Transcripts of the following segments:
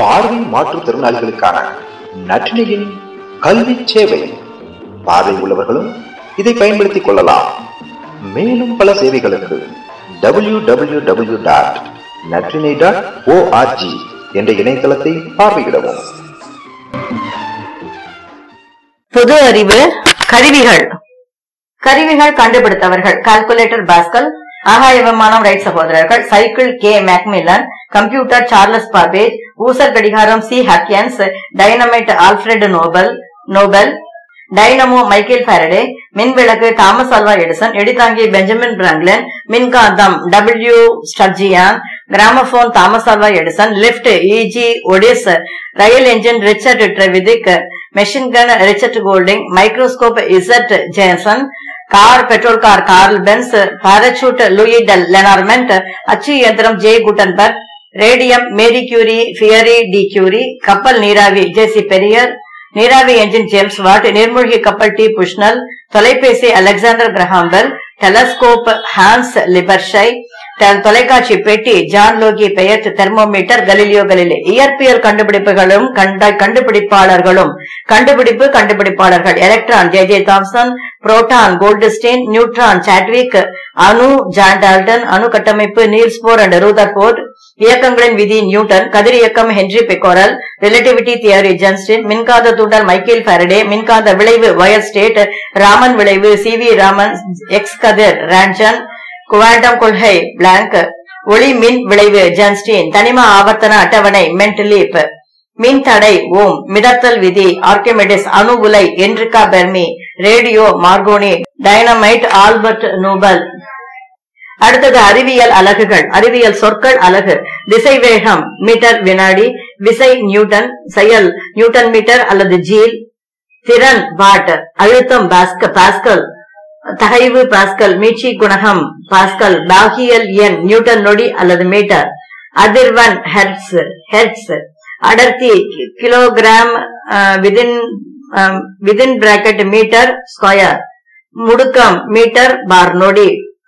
பார்வை மாற்றுத்திறனாளிகளுக்கான நற்றினையின் கல்வி சேவை. பார்வை உள்ளவர்களும் இதை பயன்படுத்திக் கொள்ளலாம். மேலும் பல சேவைகளுக்கு www.natrine.org என்ற இணையதளத்தை பார்வையிடவும். பொது அறிவு கருவிகள். கருவிகள் கண்டுபிடித்தவர்கள்: கால்குலேட்டர் பாஸ்கல், ஆகாய விமானம் ரைட் சகோதரர்கள், cycle K Macmillan, computer Charles Babbage, ஊசர் கடிகாரம் C Huygens, dynamite Alfred Nobel, dynamo Michael Faraday, மின்விளக்கு தாமஸ் ஆல்வா எடிசன், எடிதாங்கி பெஞ்சமின் பிராங்க்லின், மின்காந்தம் W Sturgeon, gramophone Thomas Alva Edison, lift E G Otis, rail engine Richard Trevithick, machine gun Richard Golding, microscope Z Jansen, car petrol car Karl Benz, parachute Louis del Lenormand, அச்சு இயந்திரம் J Gutenberg, radium Marie Curie Pierre de Curie, கப்பல் நீராவி ஜேசி பெரியர், நீராவி engine James Watt, நீர்மூழ்கி கப்பல் D Bushnell, தொலைபேசி Alexander Graham Bell, telescope Hans Lippershey, தொலைக்காட்சி பெட்டி John Logie Baird, thermometer Galileo Galilei. இயற்பியல் கண்டுபிடிப்புகளும் கண்டுபிடிப்பாளர்களும். கண்டுபிடிப்பாளர்கள்: electron J J Thomson, proton Goldstein, neutron Chadwick, அணு ஜான் டால்டன், அணு கட்டமைப்பு நீல்ஸ் போர் அண்ட் ரூதர்போர்ட், இயக்கங்களின் விதி நியூட்டன், கதிர் இயக்கம் Henri Becquerel, relativity theory Einstein, மின்காந்த தூண்டல் மைக்கேல் ஃபாரடே, மின்காந்த விளைவு வயர் ஸ்டேட், ராமன் விளைவு சி வி ராமன், எக்ஸ் கதிர் ரான்சன், குவாண்டம் கொள்கை பிளாங்க், ஒளி மின் விளைவு ஜென்ஸ்டீன், தனிம ஆவர்த்தன அட்டவணை மென்ட்லீப், மின் தடை ஓம், மிதத்தல் விதி ஆர்கிமிடிஸ், அணு உலை Enrico Fermi, radio Marconi, dynamite Albert Nobel. அடுத்தது அறிவியல் அலகுகள். அறிவியல் சொற்கள் அலகு: திசைவேகம் மீட்டர் வினாடி, விசை நியூட்டன், செயல் நியூட்டன் மீட்டர் அல்லது ஜீல், திறன் வாட், அழுத்தம் பாஸ்கல், தகைவு பாஸ்கல், மீட்சி குணகம் பாஸ்கல், பாகியல் எண் நியூட்டன் நொடி அல்லது மீட்டர், அதிர்வெண் ஹெர்ட்ஸ், அடர்த்தி kilogram within bracket metre square, முடுக்கம் மீட்டர் பார் நொடி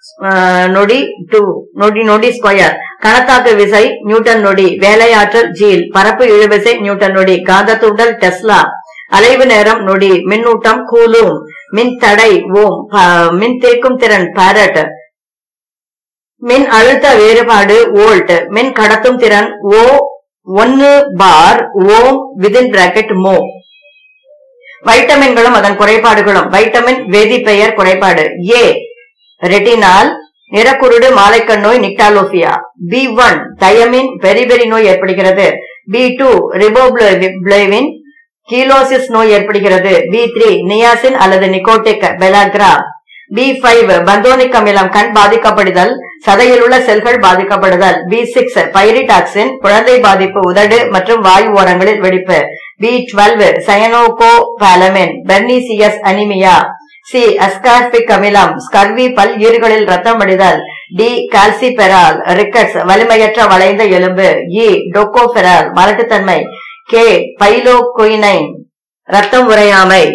நொடி ஸ்கொயர், கணத்தாக்கு விசை நியூட்டன் நொடி, வேலையாற்றல் ஜீல், பரப்பு இழுவிசை நியூட்டன் நொடி, காந்த தூண்டல் டெஸ்லா, அலைவு நேரம் நொடி, மின்னூட்டம் கூலும், மின் தடை ஓம், மின் தேக்கும் திறன் பாரட், மின் அழுத்த வேறுபாடு வோல்ட், மின் கடத்தும் திறன் ஓ 1 பார் ஓம் விதின் பிராக்கெட் மோ. வைட்டமின்களும் அதன் குறைபாடுகளும். வைட்டமின் வேதிப்பெயர் குறைபாடு: ஏ ரெட்டினால், நிறக்குருடு மாலைக்கண் நோய் நிக்டாலோபியா. B1 தயமின் பெரிபெரி நோய் ஏற்படுகிறது. B2 ரிபோப்ளேவின் கீலோசிஸ் நோய் ஏற்படுகிறது. B3 நியாசின் அல்லது நிக்கோட்டிக் பெலாக்ரா. B5 பந்தோனிக் அமிலம் கண் பாதிக்கப்படுதல், சதையில் உள்ள செல்கள் பாதிக்கப்படுதல். B6 பைரிடாக்சின் குழந்தை பாதிப்பு, உதடு மற்றும் வாயு ஓரங்களில் வெடிப்பு. B12 cyanocobalamin pernicious anaemia. C ascorbic அமிலம் ஸ்கர்வி, பல் ஈறுகளில் ரத்தம் வடிதல். D கால்சிபெரால் ரிக்கட்ஸ் வலிமையற்ற வளைந்த எலும்பு. E டோகோபெரால் மலட்டுத்தன்மை. K பைலோகுயினைன் ரத்தம் உறையாமை.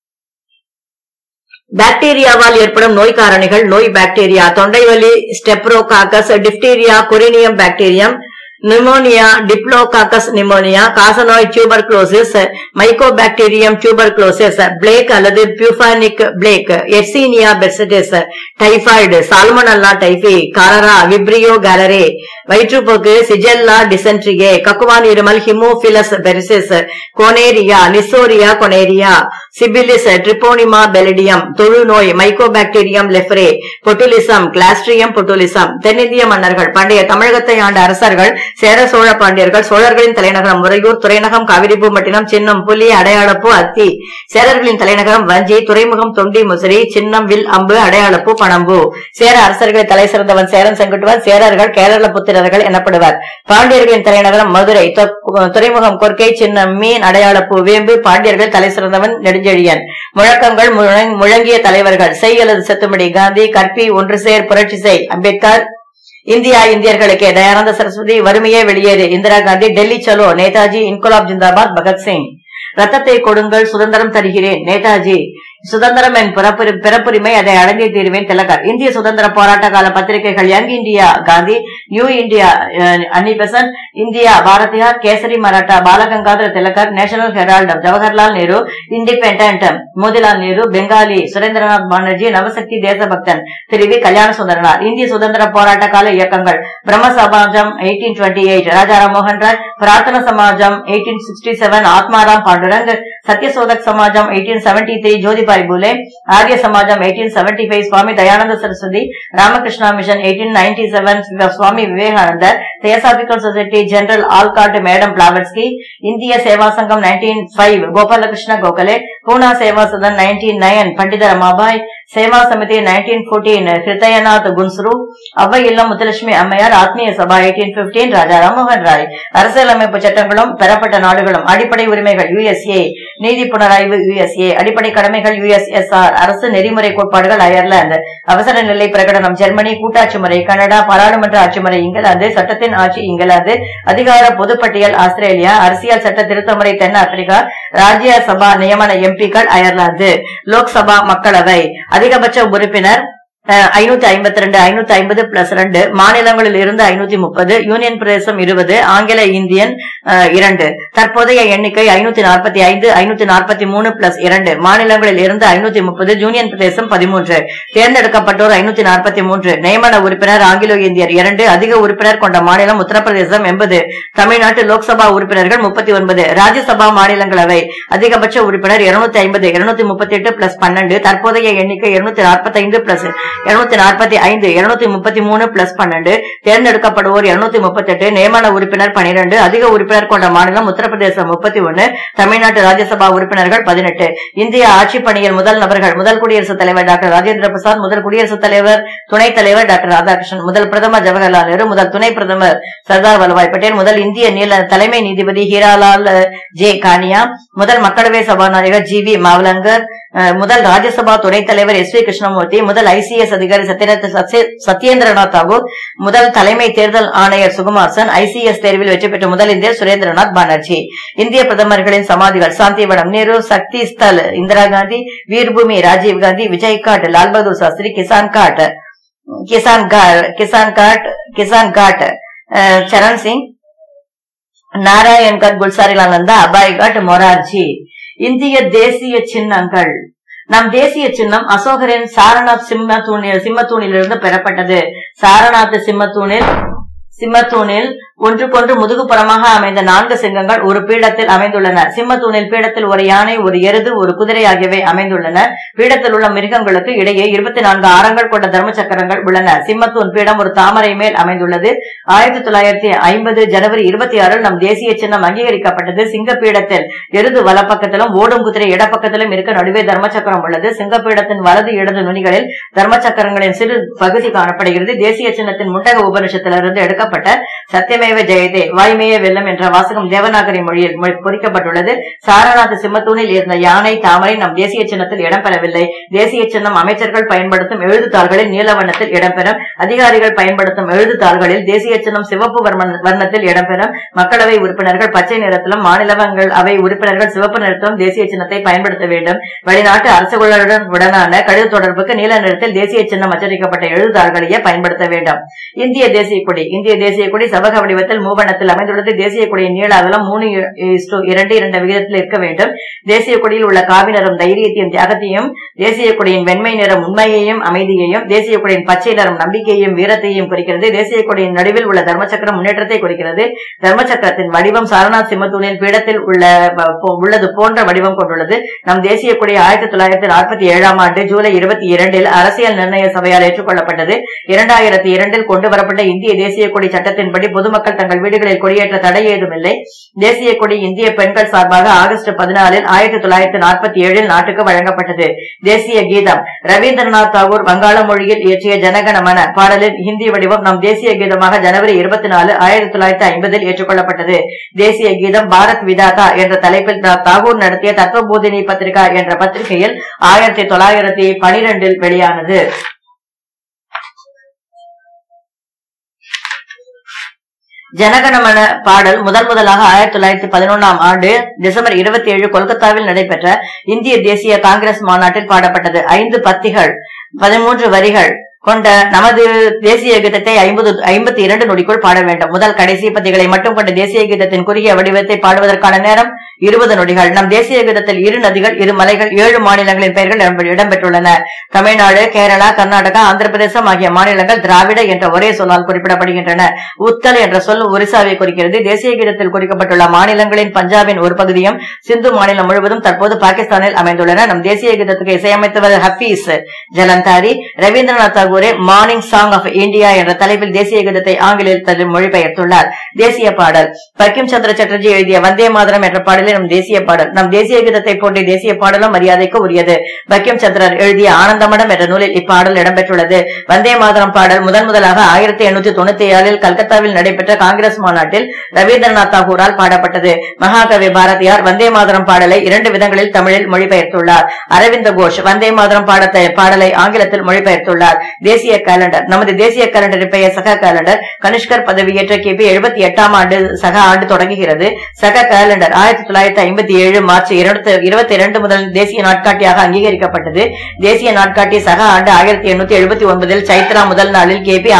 பாக்டீரியாவால் ஏற்படும் நோய் காரணிகள். நோய் பாக்டீரியா: தொண்டைவலி Streptococcus, diphtheria Corynebacterium, pneumonia Diplococcus pneumoniae, காசநோய் டியூபர்குலோசிஸ், மைக்கோபாக்டீரியம் டியூபர்குலோசிஸ், பிளேக் அல்லது bubonic plague, Yersinia pestis, typhoid, Salmonella typhi, cholera, Vibrio cholerae, வயிற்றுப்போக்கு சிஜெல்லா டிசென்ட்ரியே, கக்குவான் இருமல் ஹிமோபிலஸ் பெரிசிஸ், கோனேரியா நிசோரியா கொனேரியா, சிபிலிஸ் ட்ரிபோனிமா பெலிடியம், தொழுநோய் மைக்கோபாக்டீரியம் லெஃப்ரே, பொட்டுலிசம் கிளாஸ்ட்ரியம் பொட்டுலிசம். தென்னிந்திய மன்னர்கள். பண்டைய தமிழகத்தை ஆண்ட அரசர்கள்: சேர சோழ பாண்டியர்கள். சோழர்களின் தலைநகரம் முறையூர், துறைநகம் காவிரிப்பூம்பட்டினம், சின்னம் புலி, அடையாளப்பூ அத்தி. சேரர்களின் தலைநகரம் வஞ்சி, துறைமுகம் தொண்டி முசிறி, சின்னம் வில் அம்பு, அடையாளப்பூ பணம்பூ. சேர அரசர்களை தலை சிறந்தவன் சேரன் செங்குட்டுவன். சேரர்கள் கேரள புத்திரர்கள் எனப்படுவர். பாண்டியர்களின் தலைநகரம் மதுரை, துறைமுகம் கொர்க்கை, சின்னம் மீன், அடையாளப்பூ வேம்பு. பாண்டியர்கள் தலை சிறந்தவன் நெடுஞ்செழியன். முழக்கங்கள் முழங்கிய தலைவர்கள்: செய் அல்லது செத்துமடி காந்தி, கற்பி, ஒன்று சேர், புரட்சி செய் அம்பேத்கர். இந்தியா இந்தியர்களுக்கே தயானந்த சரஸ்வதி, வறுமையே வெளியேறு இந்திரா காந்தி, டெல்லி சலோ நேதாஜி, இன்குலாப் ஜிந்தாபாத் பகத்சிங். ரத்தத்தை கொடுங்கள் சுதந்திரம் தருகிறேன் நேதாஜி. சுதந்திரம் என் பிறப்புரிமை, அதை அடைந்தே தீருவேன் திலகர். இந்திய சுதந்திர போராட்ட கால பத்திரிகைகள் Young India Gandhi, New India Annie Besant, India Bharathiyar, Kesari Maratha Balagangadhara Tilak, National Herald Jawaharlal Nehru, Independent Motilal Nehru, Bengalee Surendranath Banerjee, Navasakthi Desabhakthan Thiru V Kalyana Sundaranar. இந்திய சுதந்திர போராட்ட கால இயக்கங்கள் பிரம்ம சமாஜம் 1828 ராஜாராம் மோகன் ராய், பிரார்த்தன சமாஜம் 1867 ஆத்மாராம் பாண்டுரங், சத்யசோதக் சமாஜம் 1873 ஜோதிபாய் பூலே, ஆரிய சமாஜம் 1875 சுவாமி தயானந்த சரஸ்வதி, ராமகிருஷ்ணா மிஷன் 1897 சுவாமி விவேகானந்தர், Theosophical Society General Olcott Madam Blavatsky, இந்திய சேவா சங்கம் 1905 கோபாலகிருஷ்ண கோகலே, பூனா சேவா சதன் 1909 பண்டித ரமாபாய், சேவா சமிதி 1914 ஹிருதயநாத் குன்ஸ்ரு, அவ்வை இல்லம் முத்துலட்சுமி அம்மையார், ஆத்மீய சபா 1815 ராஜாராம் மோகன் ராய். அரசியலமைப்பு சட்டங்களும் பெறப்பட்ட நாடுகளும் அடிப்படை உரிமைகள் USA, நீதி புனராய்வு USA, அடிப்படை கடமைகள் USSR, அரசு நெறிமுறை கோட்பாடுகள் அயர்லாந்து, அவசர நிலை பிரகடனம் ஜெர்மனி, கூட்டாட்சி முறை கனடா, பாராளுமன்ற ஆட்சி முறை இங்கிலாந்து, சட்டத்தின் ஆட்சி இங்கிலாந்து, அதிகார பொதுப்பட்டியல் ஆஸ்திரேலியா, அரசியல் சட்ட திருத்த முறை தென் ஆப்பிரிக்கா, ராஜ்யசபா நியமன எம்பிக்கள் அயர்லாந்து, லோக்சபா மக்களவை, அதிகபட்ச உறுப்பினர் 552, 550 பிளஸ் 2, மாநிலங்களில் இருந்து 530, யூனியன் பிரதேசம் 20, ஆங்கில இந்தியன் 2. தற்போதைய எண்ணிக்கை 545, 543 பிளஸ் 2, மாநிலங்களில் இருந்து 530, யூனியன் பிரதேசம் 13. தேர்ந்தெடுக்கப்பட்டோர் 543. நியமன உறுப்பினர் ஆங்கிலோ இந்தியர் 2, அதிக உறுப்பினர் கொண்ட மாநிலம் உத்தரப்பிரதேசம் 80, தமிழ்நாட்டு லோக்சபா உறுப்பினர்கள் 39. ராஜ்யசபா மாநிலங்களவை அதிகபட்ச உறுப்பினர் 250, 238 பிளஸ் 12, தற்போதைய எண்ணிக்கை 245 பிளஸ் 245, 233 பிளஸ் 12, தேர்ந்தெடுக்கப்படுவோர் 238, நியமன உறுப்பினர் 12, அதிக உறுப்பினர் கொண்ட மாநிலம் உத்தரப்பிரதேசம் 31, தமிழ்நாட்டு ராஜ்யசபா உறுப்பினர்கள் 18. இந்திய ஆட்சி பணியில் முதல் நபர்கள்: முதல் குடியரசுத் தலைவர் டாக்டர் ராஜேந்திர பிரசாத், முதல் குடியரசுத் தலைவர் துணைத் தலைவர் டாக்டர் ராதாகிருஷ்ணன், முதல் பிரதமர் ஜவஹர்லால் நேரு, முதல் துணை பிரதமர் சர்தார் வல்லபாய் பட்டேல், முதல் இந்திய தலைமை நீதிபதி ஹீராலால் ஜே கானியா, முதல் மக்களவை சபாநாயகர் GV மாவலங்கர், முதல் ராஜ்யசபா துணைத் தலைவர் SV கிருஷ்ணமூர்த்தி, முதல் ICS அதிகாரி சத்யேந்திரநாத் தாகூர், முதல் தலைமை தேர்தல் ஆணையர் சுகுமார் சன், ICS தேர்வில் வெற்றி பெற்ற முதல் இந்தியர் சுரேந்திரநாத் பானர்ஜி. இந்திய பிரதமர்களின் சமாதிகள்: சாந்திவனம் நேரு, சக்தி ஸ்தல் இந்திரா காந்தி, வீர்பூமி ராஜீவ் காந்தி, விஜய் காட் லால் பகதூர் சாஸ்திரி, கிசான் காட் சரண் சிங், நாராயண்கட் குல்சாரிலால் நந்தா, அபாய் காட் மொரார்ஜி. இந்திய தேசிய சின்னங்கள். நம் தேசிய சின்னம் அசோகரின் சாரநாத் சிம்மத்தூணிலிருந்து பெறப்பட்டது. சாரநாத் சிம்மத்தூணில் ஒன்றுக்கொன்று முதுகுப்புறமாக அமைந்த 4 சிங்கங்கள் ஒரு பீடத்தில் அமைந்துள்ளன. சிம்மத்தூணில் பீடத்தில் ஒரு யானை, ஒரு எருது, ஒரு குதிரை ஆகியவை அமைந்துள்ளன. பீடத்தில் உள்ள மிருகங்களுக்கு இடையே 24 ஆரங்கள் கொண்ட தர்ம சக்கரங்கள் உள்ளன. சிம்மத்தூண் பீடம் ஒரு தாமரை மேல் அமைந்துள்ளது. 1950 ஜனவரி 26 நம் தேசிய சின்னம் அங்கீகரிக்கப்பட்டது. சிங்க பீடத்தில் எருது வலப்பக்கத்திலும் ஓடும் குதிரை இடப்பக்கத்திலும் இருக்க நடுவே தர்ம சக்கரம் உள்ளது. சிங்க பீடத்தின் வலது இடது நுனிகளில் தர்ம சக்கரங்களின் சிறு பகுதி காணப்படுகிறது. தேசிய சின்னத்தின் முண்டக உபனிஷத்திலிருந்து எடுக்கப்பட்ட சத்தியமேவ ஜெயதே வாய்மையே வெல்லம் என்ற வாசகம் தேவநாகரி மொழியில் பொறிக்கப்பட்டுள்ளது. சாரநாத் சிம்மத்தூணில் இருந்த யானை, தாமரை நம் தேசிய சின்னத்தில் இடம்பெறவில்லை. தேசிய சின்னம் அமைச்சர்கள் பயன்படுத்தும் எழுதுதாள்களில் நீல வண்ணத்தில் இடம்பெறும். அதிகாரிகள் பயன்படுத்தும் எழுதுதாள்களில் தேசிய சின்னம் சிவப்பு வர்ணத்தில் இடம்பெறும். மக்களவை உறுப்பினர்கள் பச்சை நிறத்திலும், மாநிலங்கள் அவை உறுப்பினர்கள் சிவப்பு நிறத்திலும் தேசிய சின்னத்தை பயன்படுத்த வேண்டும். வெளிநாட்டு அரசுகளுடனான கடித தொடர்புக்கு நீல நிறத்தில் தேசிய சின்னம் அச்சடிக்கப்பட்ட எழுதுதாள்களையே பயன்படுத்த வேண்டும். இந்திய தேசிய கொடி. இந்திய தேசிய கொடி செவ்வக வடிவத்தில் மூவண்ணத்தில் அமைந்துள்ளது. தேசிய கொடியின் நீள அகலம் 3:2 விகிதத்தில் இருக்க வேண்டும். தேசிய கொடியில் உள்ள காவி நிறம் தைரியத்தையும் தியாகத்தையும், தேசிய கொடியின் வெண்மை நிறம் உண்மையையும் அமைதியையும், தேசிய கொடியின் பச்சை நிறம் நம்பிக்கையையும் வீரத்தையும் குறிக்கிறது. தேசிய கொடியின் நடுவில் உள்ள தர்மசக்கரம் முன்னேற்றத்தை குறிக்கிறது. தர்மசக்கரத்தின் வடிவம் சாரநாத் சிம்மத்தூணில் பீடத்தில் உள்ளது போன்ற வடிவம் கொண்டுள்ளது. நம் தேசிய கொடி 1947 ஜூலை 22 அரசியல் நிர்ணய சபையால் ஏற்றுக்கொள்ளப்பட்டது. 2002 கொண்டு வரப்பட்ட இந்திய தேசிய கொடி சட்டத்தின்படி பொதுமக்கள் தங்கள் வீடுகளில் கொடியேற்ற தடை ஏதுமில்லை. தேசிய கொடி இந்திய பெண்கள் சார்பாக ஆகஸ்ட் 14 1947 நாட்டுக்கு வழங்கப்பட்டது. தேசிய கீதம். ரவீந்திரநாத் தாகூர் வங்காள மொழியில் இயற்றிய ஜனகணமன பாடலின் ஹிந்தி வடிவம் நம் தேசிய கீதமாக ஜனவரி 24 1950 ஏற்றுக்கொள்ளப்பட்டது. தேசிய கீதம் பாரத் விதாதா என்ற தலைப்பில் தாகூர் நடத்திய தத்துவபோதினி பத்திரிகா என்ற பத்திரிகையில் 1912 வெளியானது. ஜனகணமன பாடல் முதலாக 1911ஆம் ஆண்டு டிசம்பர் 27 கொல்கத்தாவில் நடைபெற்ற இந்திய தேசிய காங்கிரஸ் மாநாட்டில் பாடப்பட்டது. 5 பத்திகள் 13 வரிகள் கொண்ட நமது தேசிய கீதத்தை 52 நொடிக்குள் பாட வேண்டும். முதல் கடைசி பத்திகளை மட்டும் கொண்ட தேசிய கீதத்தின் குறுகிய வடிவத்தை பாடுவதற்கான நேரம் 20 நொடிகள். நம் தேசிய கீதத்தில் 2 நதிகள், 2 மலைகள், 7 மாநிலங்களின் பெயர்கள் இடம்பெற்றுள்ளன. தமிழ்நாடு, கேரளா, கர்நாடகா, ஆந்திர பிரதேசம் ஆகிய மாநிலங்கள் திராவிட என்ற ஒரே சொல்லால் குறிப்பிடப்படுகின்றன. உத்தல் என்ற சொல் ஒரிசாவை குறிக்கிறது. தேசிய கீதத்தில் குறிக்கப்பட்டுள்ள மாநிலங்களின் பஞ்சாபின் ஒரு பகுதியும் சிந்து மாநிலம் முழுவதும் தற்போது பாகிஸ்தானில் அமைந்துள்ளன. நம் தேசிய கீதத்துக்கு இசையமைத்தவர் ஹபீஸ் ஜலந்தாரி. ரவீந்திரநாத் தாகூரே மார்னிங் சாங் ஆஃப் இந்தியா என்ற தலைப்பில் தேசிய கீதத்தை ஆங்கிலத்தில் மொழிபெயர்த்துள்ளார். தேசிய பாடல் பங்கிம் சந்திர சட்டர்ஜி எழுதிய வந்தே மாதரம் என்ற பாடலே நம் தேசிய பாடல். நம் தேசிய கீதத்தை போன்ற தேசிய பாடலும் மரியாதைக்கு உரியது. பங்கிம் சந்திரர் எழுதிய ஆனந்தமடம் என்ற நூலில் இப்பாடல் இடம்பெற்றுள்ளது. வந்தே மாதரம் பாடல் முதலாக 1897 கல்கத்தாவில் நடைபெற்ற காங்கிரஸ் மாநாட்டில் ரவீந்திரநாத் தாகூரால் பாடப்பட்டது. மகாகவி பாரதியார் வந்தே மாதரம் பாடலை 2 விதங்களில் தமிழில் மொழிபெயர்த்துள்ளார். அரவிந்த கோஷ் வந்தே மாதரம் பாடலை ஆங்கிலத்தில் மொழிபெயர்த்துள்ளார். தேசிய கேலண்டர் நமது தேசிய கேலண்டரின் பெயர் சக கேலண்டர். கனிஷ்கர் பதவியேற்ற கிபி 78ஆம் ஆண்டு சக ஆண்டு தொடங்குகிறது. சக கேலண்டர் 1957 மார்ச் 22 முதல் தேசிய நாட்காட்டியாக அங்கீகரிக்கப்பட்டது. தேசிய நாட்காட்டி சக ஆண்டு 1879 சைத்ரா முதல் நாளில் கிபி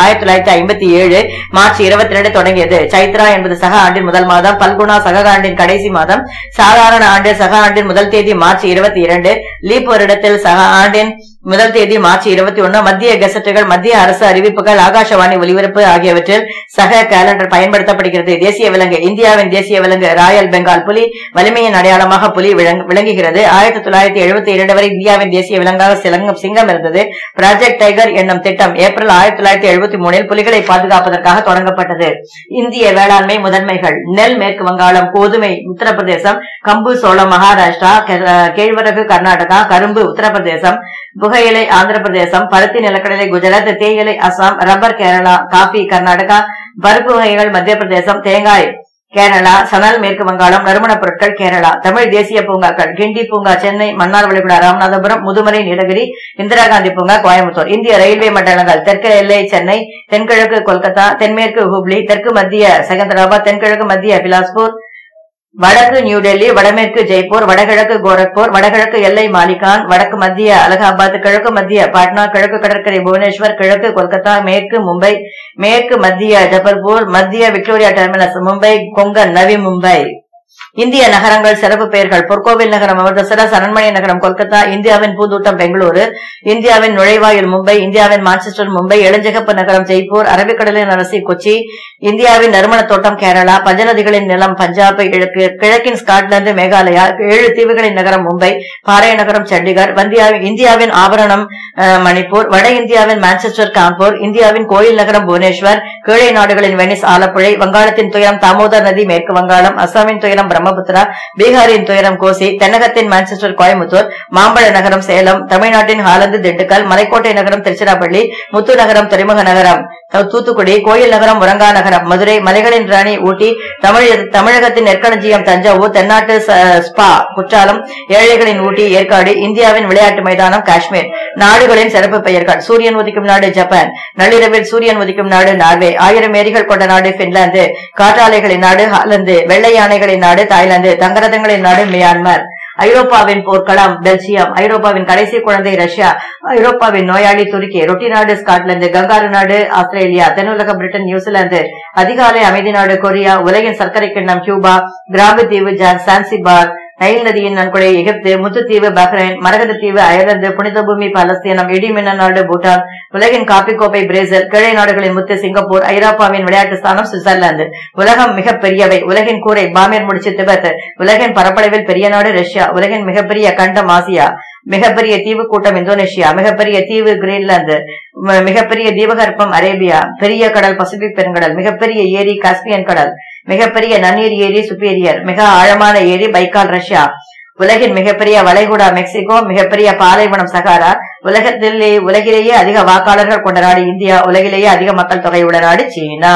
1957 மார்ச் 22 தொடங்கியது. சைத்ரா என்பது சக ஆண்டின் முதல் மாதம். பல்குணா சக ஆண்டின் கடைசி மாதம். சாதாரண ஆண்டு சக ஆண்டின் முதல் தேதி மார்ச் 22. லீப் வருடத்தில் சக ஆண்டின் முதல் தேதி மார்ச் 21. மத்திய கெசட்டுகள், மத்திய அரசு அறிவிப்புகள், ஆகாஷவாணி ஒலிபரப்பு ஆகியவற்றில் சக கேலண்டர் பயன்படுத்தப்படுகிறது. தேசிய விலங்கு இந்தியாவின் தேசிய விலங்கு ராயல் பெங்கால் புலி. வலிமையின் அடையாளமாக புலி விளங்குகிறது. 1972 வரை இந்தியாவின் தேசிய விலங்காக சிங்கம் இருந்தது. ப்ராஜெக்ட் டைகர் என்னும் திட்டம் ஏப்ரல் 1973 புலிகளை பாதுகாப்பதற்காக தொடங்கப்பட்டது. இந்திய வேளாண்மை முதன்மைகள் நெல் மேற்கு வங்காளம், கோதுமை உத்தரப்பிரதேசம், கம்பு சோளம் மகாராஷ்டிரா, கேழ்வரகு கர்நாடகா, கரும்பு உத்தரப்பிரதேசம், புகையிலை ஆந்திர பிரதேசம், பருத்தி நிலக்கடலை குஜராத், தேயிலை அசாம், ரப்பர் கேரளா, காபி கர்நாடகா, பருப்பு வகைகள் மத்திய பிரதேசம், தேங்காய் கேரளா, சணல் மேற்கு வங்காளம், நறுமணப் பொருட்கள் கேரளா. தமிழ் தேசிய பூங்காக்கள் கிண்டி பூங்கா சென்னை, மன்னார் வளைகுடா ராமநாதபுரம், முதுமலை நீலகிரி, இந்திரா காந்தி பூங்கா கோயம்புத்தூர். இந்திய ரயில்வே மண்டலங்கள் தெற்கு எல்லை சென்னை, தென்கிழக்கு கொல்கத்தா, தென்மேற்கு ஹுப்ளி, தெற்கு மத்திய செகந்தராபாத், தென்கிழக்கு மத்திய பிலாஸ்பூர், வடக்கு நியூ டெல்லி, வடமேற்கு ஜெய்ப்பூர், வடகிழக்கு கோரக்பூர், வடகிழக்கு எல்லை மாலிகான், வடக்கு மத்திய அலகாபாத், கிழக்கு மத்திய பாட்னா, கிழக்கு கடற்கரை புவனேஸ்வர், கிழக்கு கொல்கத்தா, மேற்கு மும்பை, மேற்கு மத்திய ஜபல்பூர், மத்திய விக்டோரியா டெர்மினஸ் மும்பை, கொங்கன் நவி மும்பை. இந்திய நகரங்கள் சிறப்பு பெயர்கள் பொற்கோவில் நகரம் அமிர்தசரஸ், அரண்மனை நகரம் கொல்கத்தா, இந்தியாவின் பூந்தோட்டம் பெங்களூரு, இந்தியாவின் நுழைவாயில் மும்பை, இந்தியாவின் மான்செஸ்டர் மும்பை, இளஞ்சிகப்பு நகரம் ஜெய்ப்பூர், அரபிக்கடலின் அரசி கொச்சி, இந்தியாவின் நறுமண தோட்டம் கேரளா, பஞ்சநதிகளின் நிலம் பஞ்சாப், கிழக்கின் ஸ்காட்லாந்து மேகாலயா, 7 தீவுகளின் நகரம் மும்பை, பாறை நகரம் சண்டிகர், இந்தியாவின் ஆபரணம் மணிப்பூர், வட இந்தியாவின் மான்செஸ்டர் கான்பூர், இந்தியாவின் கோயில் நகரம் புவனேஸ்வர், கீழே நாடுகளின் வெனிஸ் ஆலப்புழை, வங்காளத்தின் துயரம் தாமோதர் நதி மேற்கு வங்காளம், அசாமின் துயரம் பிரம்மபுத்திரா, பீகாரின் துயரம் கோசி, தென்னகத்தின் மான்செஸ்டர் கோயம்புத்தூர், மாம்பழ நகரம் சேலம், தமிழ்நாட்டின் ஹாலந்து திண்டுக்கல், மலைக்கோட்டை நகரம் திருச்சிராப்பள்ளி, முத்து நகரம் துறைமுக நகரம் தூத்துக்குடி, கோயில் நகரம் முரங்கா நகரம் மதுரை, மலைகளின் ராணி ஊட்டி, தமிழகத்தின் நெற்களஞ்சியம் தஞ்சாவூர், தென்னாட்டு ஸ்பா குற்றாலம், ஏழைகளின் ஊட்டி ஏற்காடு, இந்தியாவின் விளையாட்டு மைதானம் காஷ்மீர். நாடுகளின் சிறப்பு பெயர்கள் சூரியன் உதிக்கும் நாடு ஜப்பான், நள்ளிரவில் சூரியன் உதிக்கும் நாடு நார்வே, 1000 ஏரிகள் கொண்ட நாடு பின்லாந்து, காற்றாலைகளின் நாடு ஹாலந்து, வெள்ளை யானைகளின் நாடு தாய்லாந்து, தங்கரதங்களின் நாடு மியான்மர். ஐரோப்பாவின் போர்க்களம் பெல்ஜியம், ஐரோப்பாவின் கடைசி குழந்தை ரஷ்யா, ஐரோப்பாவின் நோயாளி துருக்கி, ரொட்டி நாடு ஸ்காட்லாந்து, கங்காரு நாடு ஆஸ்திரேலியா, தென்னுலக பிரிட்டன் நியூசிலாந்து, அதிகாலை அமைதி நாடு கொரியா, உலகின் சர்க்கரை கிண்ணம் கியூபா, கிராம்பு தீவு சான்சிபார், நைல் நதியின் நன்கொடை எகிப்து, முத்துத்தீவு பஹ்ரைன், மரகத தீவு அயர்லாந்து, புனித பூமி பாலஸ்தீனம், இடிமின்ன நாடு பூட்டான், உலகின் காப்பி கோப்பை பிரேசில், கிழை நாடுகளின் முத்து சிங்கப்பூர், ஐரோப்பாவின் விளையாட்டு ஸ்தானம் சுவிட்சர்லாந்து. உலகம் மிகப்பெரியவை, உலகின் கூரை பாமேர் முடிச்சு திபெத், உலகின் பரப்பளவில் பெரிய நாடு ரஷ்யா, உலகின் மிகப்பெரிய கண்டம் ஆசியா, மிகப்பெரிய தீவு கூட்டம் இந்தோனேஷியா, மிகப்பெரிய தீவு கிரீன்லாந்து, மிகப்பெரிய தீபகற்பம் அரேபியா, பெரிய கடல் பசிபிக் பெருங்கடல், மிகப்பெரிய ஏரி காஸ்பியன் கடல், மிகப்பெரிய நன்னீர் ஏரி சுப்பீரியர், மிக ஆழமான ஏரி பைக்கால் ரஷ்யா, உலகின் மிகப்பெரிய வளைகுடா மெக்சிகோ, மிகப்பெரிய பாலைவனம் சகாரா, உலகிலேயே அதிக வாக்காளர்கள் கொண்ட நாடு இந்தியா, உலகிலேயே அதிக மக்கள் தொகையுள்ள நாடு சீனா.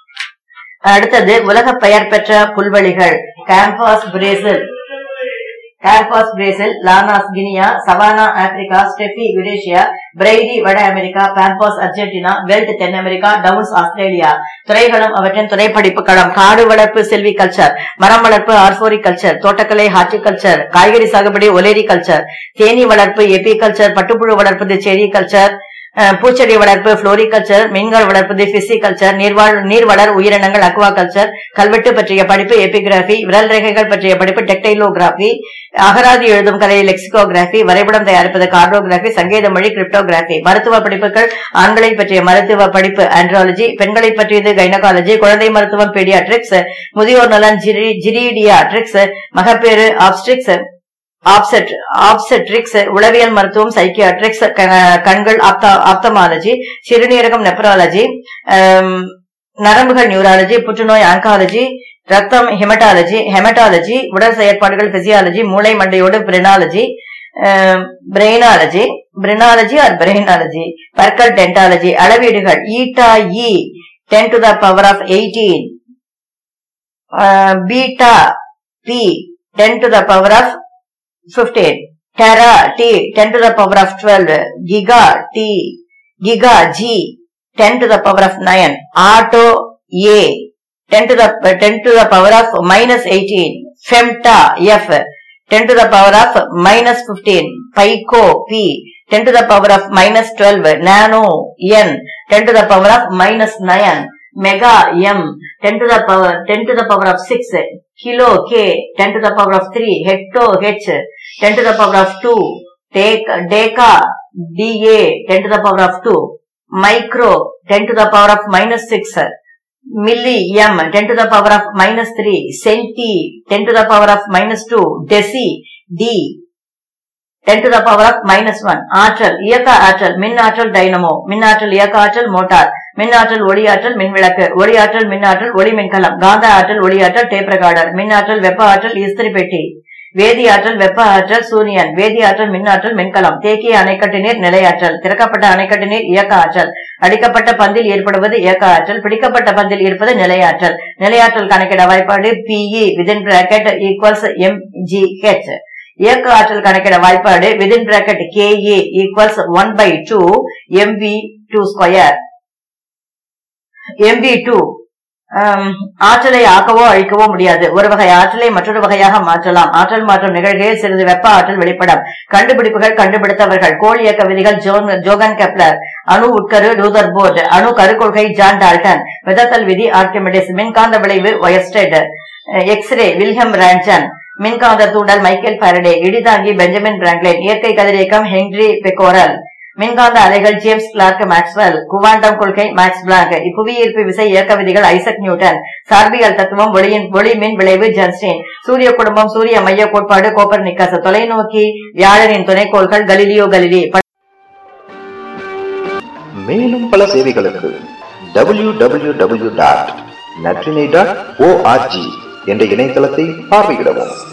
அடுத்தது உலக பெயர் பெற்ற புல்வெளிகள். கேம்பஸ் பிரேசில், கார்பாஸ் Brazil, Llanos Guinea, savanna Africa, steppe Eurasia, prairie வட அமெரிக்கா, பாம்பாஸ் அர்ஜென்டினா, வெல்ட் தென் அமெரிக்கா, டவுன்ஸ் ஆஸ்திரேலியா. துறைகளும் அவற்றின் துறை படிப்புகளும்: காடு வளர்ப்பு செல்வி கல்ச்சர், மரம் வளர்ப்பு ஆர்போரி கல்ச்சர், தோட்டக்கலை ஹார்டிகல்ச்சர், காய்கறி சாகுபடி ஒலேரி கல்ச்சர், தேனீ வளர்ப்பு எபி கல்ச்சர், பட்டுப்புழு வளர்ப்பது செரி கல்ச்சர், பூச்செடி வளர்ப்பு புளோரிகல்ச்சர், மீன்கள் வளர்ப்பது பிசிகல்ச்சர், நீர்வளர் உயிரினங்கள் அக்வா கல்ச்சர், கல்வெட்டு பற்றிய படிப்பு எபிகிராபி, விரல் ரேகைகள் பற்றிய படிப்பு டெக்டைலோகிராபி, அகராதி எழுதும் கலை லெக்சிகோகிராபி, வரைபடம் தயாரிப்பது கார்டோகிராபி, சங்கேத மொழி கிரிப்டோகிராபி. மருத்துவ படிப்புகள்: ஆண்களை பற்றிய மருத்துவ படிப்பு ஆண்ட்ராலஜி, பெண்களை பற்றியது கைனகாலஜி, குழந்தை மருத்துவம் பீடியாட்ரிக்ஸ், முதியோர் நலன் ஜிரீடியாட்ரிக்ஸ், மகப்பேறு ஆப்செட்ரிக்ஸ், உளவியல் மருத்துவம் சைக்கியாட்ரிக்ஸ், கண்கள் ஆப்தமாலஜி, சிறுநீரகம் நெப்ராலஜி, நரம்புகள் நியூராலஜி, புற்றுநோய் ஆங்காலஜி, ரத்தம் ஹெமட்டாலஜி, உடல் செயற்பாடுகள் பிசியாலஜி, மூளை மண்டையோடு பிரெனாலஜி, பற்கள் டென்டாலஜி. அளவீடுகள்: ஈட்டா E 10 to the power of 18, peta P 10 to the power of 15, tera t 10 to the power of 12, giga g 10 to the power of 9, atto a 10 to the power of minus 18, femta f 10 to the power of minus 15, pico p 10 to the power of minus 12, nano n 10 to the power of minus 9, mega m 10 to the power of 6, kilo k 10 to the power of 3, hecto h 10 to the power of 2, deca da 10 to the power of 2, micro 10 to the power of minus 6, milli m 10 to the power of minus 3, centi 10 to the power of minus 2, deci d 10 to the power of minus 1. ஆற்றல்: இயக்க ஆற்றல் மின் ஆற்றல் dynamo, மின் ஆற்றல் இயக்க ஆற்றல் motor, மின் ஆற்றல் ஒளி ஆற்றல் மின்விளக்கு, ஒளி ஆற்றல் மின் ஆற்றல் ஒளி மின்கலம், காந்த ஆற்றல் ஒளி ஆற்றல் டேப் ரெக்கார்டர், மின் ஆற்றல் வெப்ப ஆற்றல் இஸ்திரி பெட்டி, வேதி ஆற்றல் வெப்ப ஆற்றல் சூரியன், வேதி ஆற்றல் மின் ஆற்றல் மின்கலம், தேக்கிய அணைக்கட்டு நீர் நிலையாற்றல், திறக்கப்பட்ட அணைக்கட்டு நீர் இயக்க ஆற்றல், அடிக்கப்பட்ட பந்தில் ஏற்படுவது இயக்க ஆற்றல், பிடிக்கப்பட்ட பந்தில் இருப்பது நிலையாற்றல். நிலையாற்றல் கணக்கிட வாய்ப்பாடு PE within bracket equals mgh. இயக்க ஆற்றல் கணக்கிட வாய்ப்பாடு within bracket KA equals 1/2 mv2 square. mv2 ஆற்றலை ஆக்கவோ அழிக்கவோ முடியாது. ஒரு வகை ஆற்றலை மற்றொரு வகையாக மாற்றலாம். ஆற்றல் மாற்றம் நிகழ்கையில் சிறிது வெப்ப ஆற்றல் வெளிப்படும். கண்டுபிடிப்புகள் கண்டுபிடித்தவர்கள்: கோள் இயக்க விதிகள் ஜோகன் கெப்லர், அணு உட்கரு ரூதர்போர்ட், அணு கருக்கொள்கை ஜான் டால்டன், மிதத்தல் விதி ஆர்கிமிடிஸ், மின்காந்த விளைவு ஒயர்ஸ்டெட், எக்ஸ்ரே வில்ஹெம் ரான்சன், மின்காந்த தூண்டல் மைக்கேல் பாரடே, இடிதாங்கி பெஞ்சமின் பிராங்க்லின், இயற்கை கதிரியக்கம் ஹென்றி பெக்கோரல், மின்காந்த அலைகள் ஜேம்ஸ் கிளார்க் மேக்ஸ்வெல், குவாண்டம் கொள்கை மேக்ஸ் பிளாங்க், புவியீர்ப்பு விசை இயக்க விதிகள் ஐசக் நியூட்டன், சார்பியல் தத்துவம் ஒளி மின் விளைவு ஜன்ஸ்டீன், சூரிய குடும்பம் சூரிய மைய கோட்பாடு கோப்பர்னிக்கஸ், தொலைநோக்கி வியாழனின் துணைக்கோள்கள் கலிலியோ கலிலி. மேலும் பல சேவைகளுக்கு www.natrine.org என்ற இணையதளத்தை பார்வையிடவும்.